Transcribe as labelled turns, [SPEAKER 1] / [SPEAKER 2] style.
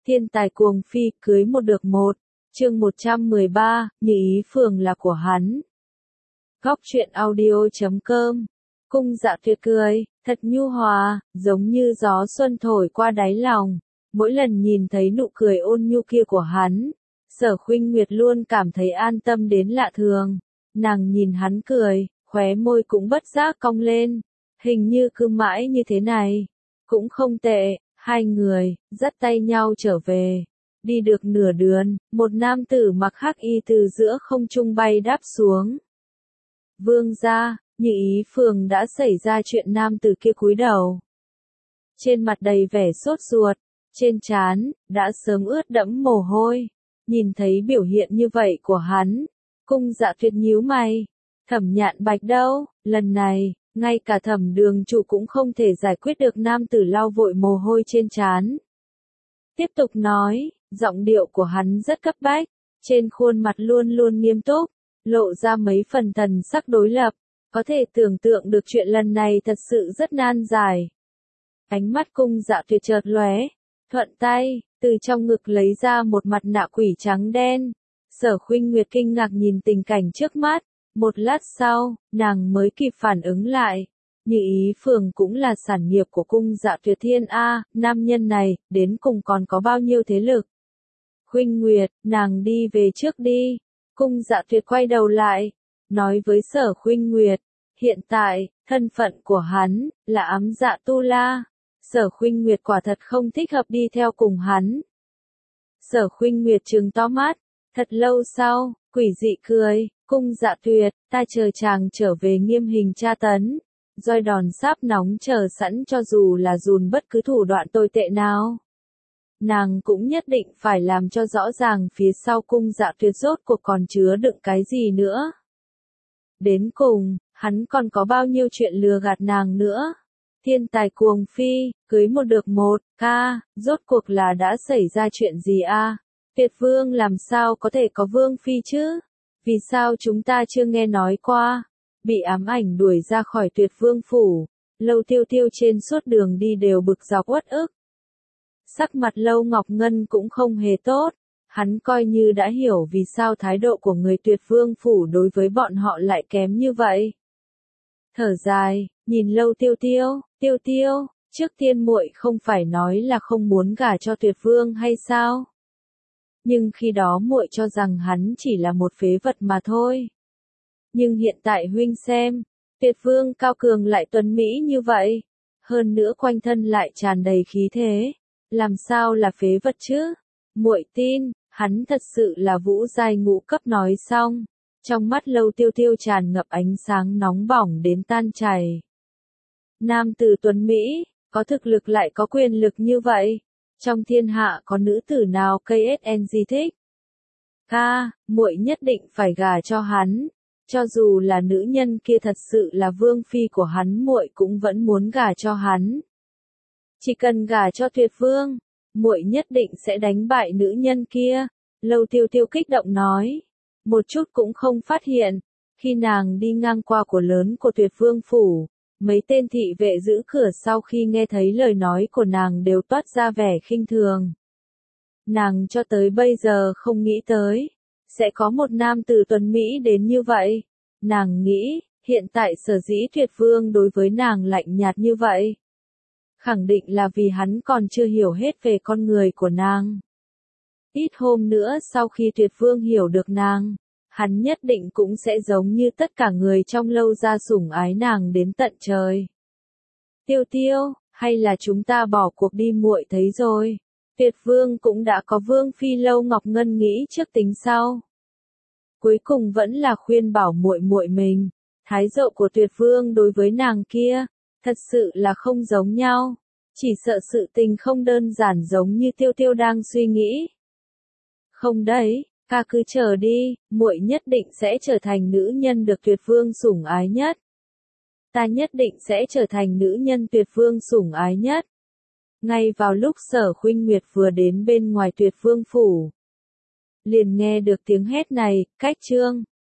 [SPEAKER 1] Thiên tài cuồng phi, cưới một được một. Chương 113, Nhị ý phường là của hắn. Góc truyện audio.com. Cung Dạ Tuyệt cười, thật nhu hòa, giống như gió xuân thổi qua đáy lòng. Mỗi lần nhìn thấy nụ cười ôn nhu kia của hắn, Sở Khuynh Nguyệt luôn cảm thấy an tâm đến lạ thường. Nàng nhìn hắn cười, khóe môi cũng bất giác cong lên. Hình như cứ mãi như thế này, cũng không tệ. Hai người dắt tay nhau trở về. Đi được nửa đường, một nam tử mặc hắc y từ giữa không trung bay đáp xuống. Vương gia, Nhị ý phường đã xảy ra chuyện. Nam tử kia cúi đầu, trên mặt đầy vẻ sốt ruột, trên trán đã sớm ướt đẫm mồ hôi. Nhìn thấy biểu hiện như vậy của hắn, Cung Dạ Tuyệt nhíu mày. Thẩm Nhạn Bạch đâu? Lần này ngay cả Thẩm Đường chủ cũng không thể giải quyết được. Nam tử lau vội mồ hôi trên trán, tiếp tục nói, giọng điệu của hắn rất cấp bách, trên khuôn mặt luôn luôn nghiêm túc, lộ ra mấy phần thần sắc đối lập. Có thể tưởng tượng được chuyện lần này thật sự rất nan giải. Ánh mắt Cung Dạ Tuyệt chợt lóe, thuận tay từ trong ngực lấy ra một mặt nạ quỷ trắng đen. Sở Khuynh Nguyệt kinh ngạc nhìn tình cảnh trước mắt. Một lát sau, nàng mới kịp phản ứng lại. Nhị ý phường cũng là sản nghiệp của Cung Dạ Tuyệt Thiên A, nam nhân này, đến cùng còn có bao nhiêu thế lực. Khuynh Nguyệt, nàng đi về trước đi. Cung Dạ Tuyệt quay đầu lại, nói với Sở Khuynh Nguyệt, hiện tại, thân phận của hắn, là ám dạ tu la. Sở Khuynh Nguyệt quả thật không thích hợp đi theo cùng hắn. Sở Khuynh Nguyệt trừng to mắt, thật lâu sau, quỷ dị cười. Cung Dạ Tuyệt, ta chờ chàng trở về nghiêm hình tra tấn, roi đòn sáp nóng chờ sẵn, cho dù là dùn bất cứ thủ đoạn tồi tệ nào. Nàng cũng nhất định phải làm cho rõ ràng phía sau Cung Dạ Tuyệt rốt cuộc còn chứa đựng cái gì nữa. Đến cùng, hắn còn có bao nhiêu chuyện lừa gạt nàng nữa. Thiên tài cuồng phi, cưới một được một, rốt cuộc là đã xảy ra chuyện gì a? Tuyệt vương làm sao có thể có vương phi chứ? Vì sao chúng ta chưa nghe nói qua? Bị ám ảnh đuổi ra khỏi Tuyệt vương phủ, Lâu Tiêu Tiêu trên suốt đường đi đều bực dọc uất ức. Sắc mặt Lâu Ngọc Ngân cũng không hề tốt, hắn coi như đã hiểu vì sao thái độ của người Tuyệt vương phủ đối với bọn họ lại kém như vậy. Thở dài, nhìn Lâu Tiêu Tiêu, Tiêu Tiêu, trước tiên muội không phải nói là không muốn gả cho Tuyệt vương hay sao? Nhưng khi đó muội cho rằng hắn chỉ là một phế vật mà thôi. Nhưng hiện tại huynh xem, Tuyệt vương cao cường lại tuấn mỹ như vậy, hơn nữa quanh thân lại tràn đầy khí thế, làm sao là phế vật chứ? Muội tin, hắn thật sự là vũ giai ngũ cấp. Nói xong, trong mắt Lâu Tiêu Tiêu tràn ngập ánh sáng nóng bỏng đến tan chảy. Nam tử tuấn mỹ, có thực lực lại có quyền lực như vậy. Trong thiên hạ có nữ tử nào KSNG thích? Muội nhất định phải gả cho hắn. Cho dù là nữ nhân kia thật sự là vương phi của hắn, muội cũng vẫn muốn gả cho hắn. Chỉ cần gả cho Tuyệt vương, muội nhất định sẽ đánh bại nữ nhân kia. Lâu Tiêu Tiêu kích động nói. Một chút cũng không phát hiện, khi nàng đi ngang qua của lớn của Tuyệt vương phủ, mấy tên thị vệ giữ cửa sau khi nghe thấy lời nói của nàng đều toát ra vẻ khinh thường. Nàng cho tới bây giờ không nghĩ tới sẽ có một nam tử tuấn mỹ đến như vậy. Nàng nghĩ, hiện tại sở dĩ Tuyệt vương đối với nàng lạnh nhạt như vậy, khẳng định là vì hắn còn chưa hiểu hết về con người của nàng. Ít hôm nữa sau khi Tuyệt vương hiểu được nàng, hắn nhất định cũng sẽ giống như tất cả người trong Lâu gia sủng ái nàng đến tận trời. Tiêu Tiêu, hay là chúng ta bỏ cuộc đi, muội thấy rồi. Tuyệt vương cũng đã có vương phi. Lâu Ngọc Ngân nghĩ trước tính sau, cuối cùng vẫn là khuyên bảo muội muội mình. Thái độ của Tuyệt vương đối với nàng kia, thật sự là không giống nhau. Chỉ sợ sự tình không đơn giản giống như Tiêu Tiêu đang suy nghĩ. Không đấy, cứ chờ đi, muội nhất định sẽ trở thành nữ nhân được Tuyệt vương sủng ái nhất. Ta nhất định sẽ trở thành nữ nhân Tuyệt vương sủng ái nhất. Ngay vào lúc Sở Khuynh Nguyệt vừa đến bên ngoài Tuyệt vương phủ, liền nghe được tiếng hét này, cách chương